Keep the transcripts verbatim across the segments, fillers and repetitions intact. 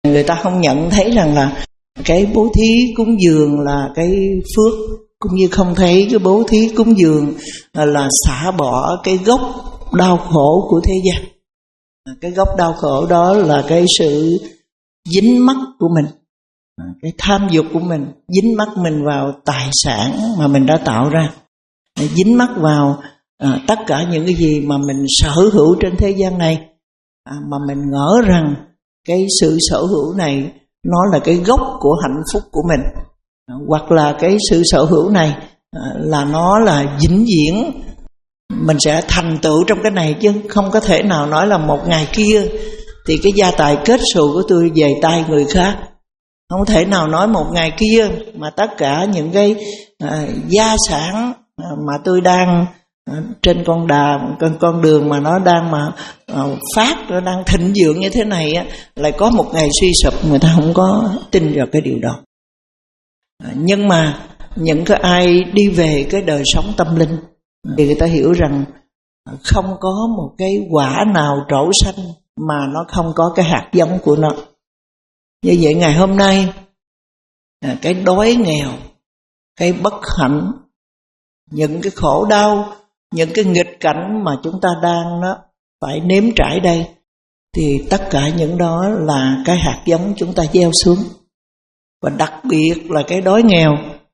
Người ta không nhận thấy rằng là cái bố thí cúng dường là cái phước, cũng như không thấy cái bố thí cúng dường là xả bỏ cái gốc đau khổ của thế gian. Cái gốc đau khổ đó là cái sự dính mắc của mình, cái tham dục của mình, dính mắc mình vào tài sản mà mình đã tạo ra, dính mắc vào à, tất cả những cái gì mà mình sở hữu trên thế gian này, à, mà mình ngỡ rằng cái sự sở hữu này nó là cái gốc của hạnh phúc của mình, à, hoặc là cái sự sở hữu này à, là nó là vĩnh viễn, mình sẽ thành tựu trong cái này, chứ không có thể nào nói là một ngày kia thì cái gia tài kết xù của tôi về tay người khác. Không thể nào nói một ngày kia mà tất cả những cái à, gia sản mà tôi đang à, trên con đà, con, con đường mà nó đang mà à, phát, nó đang thịnh vượng như thế này á, lại có một ngày suy sụp. Người ta không có tin vào cái điều đó. À, nhưng mà những cái ai đi về cái đời sống tâm linh thì người ta hiểu rằng không có một cái quả nào trổ xanh mà nó không có cái hạt giống của nó. Như vậy ngày hôm nay, cái đói nghèo, cái bất hạnh, những cái khổ đau, những cái nghịch cảnh mà chúng ta đang đó phải nếm trải đây, thì tất cả những đó là cái hạt giống chúng ta gieo xuống. Và đặc biệt là cái đói nghèo,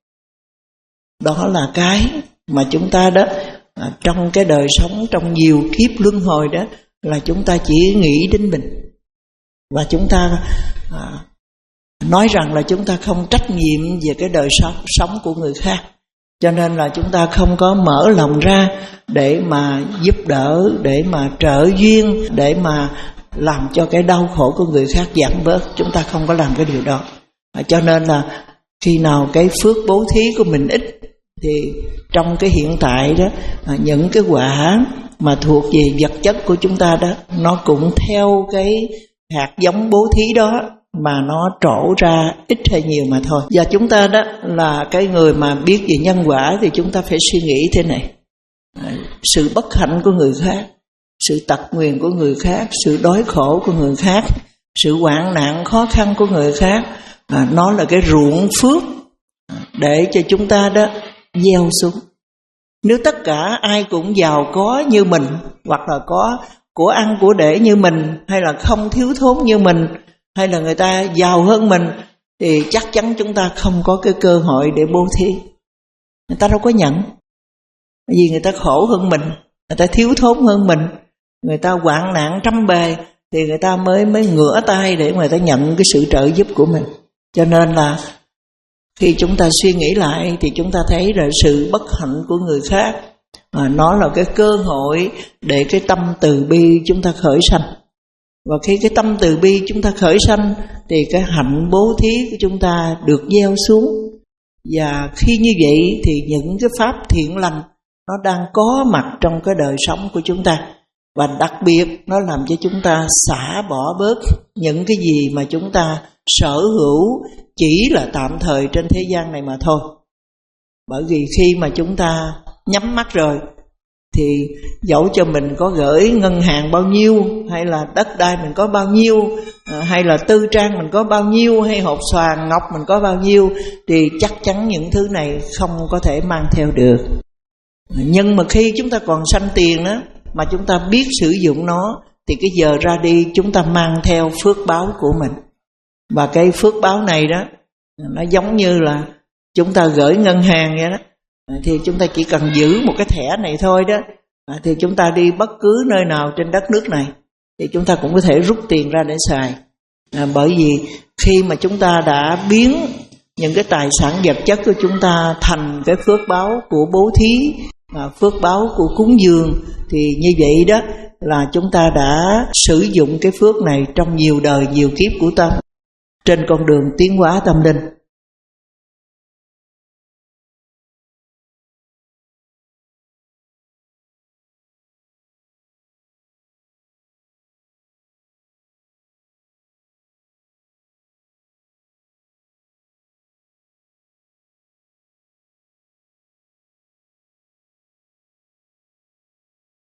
đó là cái mà chúng ta đó trong cái đời sống, trong nhiều kiếp luân hồi đó, là chúng ta chỉ nghĩ đến mình. Và chúng ta à, nói rằng là chúng ta không trách nhiệm về cái đời sống, sống của người khác. Cho nên là chúng ta không có mở lòng ra để mà giúp đỡ, để mà trợ duyên, để mà làm cho cái đau khổ của người khác giảm bớt. Chúng ta không có làm cái điều đó. à, Cho nên là khi nào cái phước bố thí của mình ít, thì trong cái hiện tại đó, à, những cái quả mà thuộc về vật chất của chúng ta đó, nó cũng theo cái hạt giống bố thí đó mà nó trổ ra ít hay nhiều mà thôi. Và chúng ta đó là cái người mà biết về nhân quả, thì chúng ta phải suy nghĩ thế này: à, sự bất hạnh của người khác, sự tật nguyền của người khác, sự đói khổ của người khác, sự hoạn nạn khó khăn của người khác, à, nó là cái ruộng phước để cho chúng ta đó gieo xuống. Nếu tất cả ai cũng giàu có như mình, hoặc là có của ăn của để như mình, hay là không thiếu thốn như mình, hay là người ta giàu hơn mình, thì chắc chắn chúng ta không có cái cơ hội để bố thí. Người ta đâu có nhận, vì người ta khổ hơn mình, người ta thiếu thốn hơn mình, người ta hoạn nạn trăm bề, thì người ta mới mới ngửa tay để người ta nhận cái sự trợ giúp của mình. Cho nên là khi chúng ta suy nghĩ lại thì chúng ta thấy là sự bất hạnh của người khác, à, nó là cái cơ hội để cái tâm từ bi chúng ta khởi sanh. Và khi cái tâm từ bi chúng ta khởi sanh thì cái hạnh bố thí của chúng ta được gieo xuống. Và khi như vậy thì những cái pháp thiện lành nó đang có mặt trong cái đời sống của chúng ta. Và đặc biệt nó làm cho chúng ta xả bỏ bớt những cái gì mà chúng ta sở hữu chỉ là tạm thời trên thế gian này mà thôi. Bởi vì khi mà chúng ta nhắm mắt rồi thì dẫu cho mình có gửi ngân hàng bao nhiêu, hay là đất đai mình có bao nhiêu, hay là tư trang mình có bao nhiêu, hay hộp xoàn ngọc mình có bao nhiêu, thì chắc chắn những thứ này không có thể mang theo được. Nhưng mà khi chúng ta còn sanh tiền đó, mà chúng ta biết sử dụng nó, thì cái giờ ra đi chúng ta mang theo phước báo của mình. Và cái phước báo này đó, nó giống như là chúng ta gửi ngân hàng vậy đó, thì chúng ta chỉ cần giữ một cái thẻ này thôi đó, thì chúng ta đi bất cứ nơi nào trên đất nước này thì chúng ta cũng có thể rút tiền ra để xài. à, Bởi vì khi mà chúng ta đã biến những cái tài sản vật chất của chúng ta thành cái phước báo của bố thí, à, phước báo của cúng dường, thì như vậy đó là chúng ta đã sử dụng cái phước này trong nhiều đời nhiều kiếp của tâm trên con đường tiến hóa tâm linh.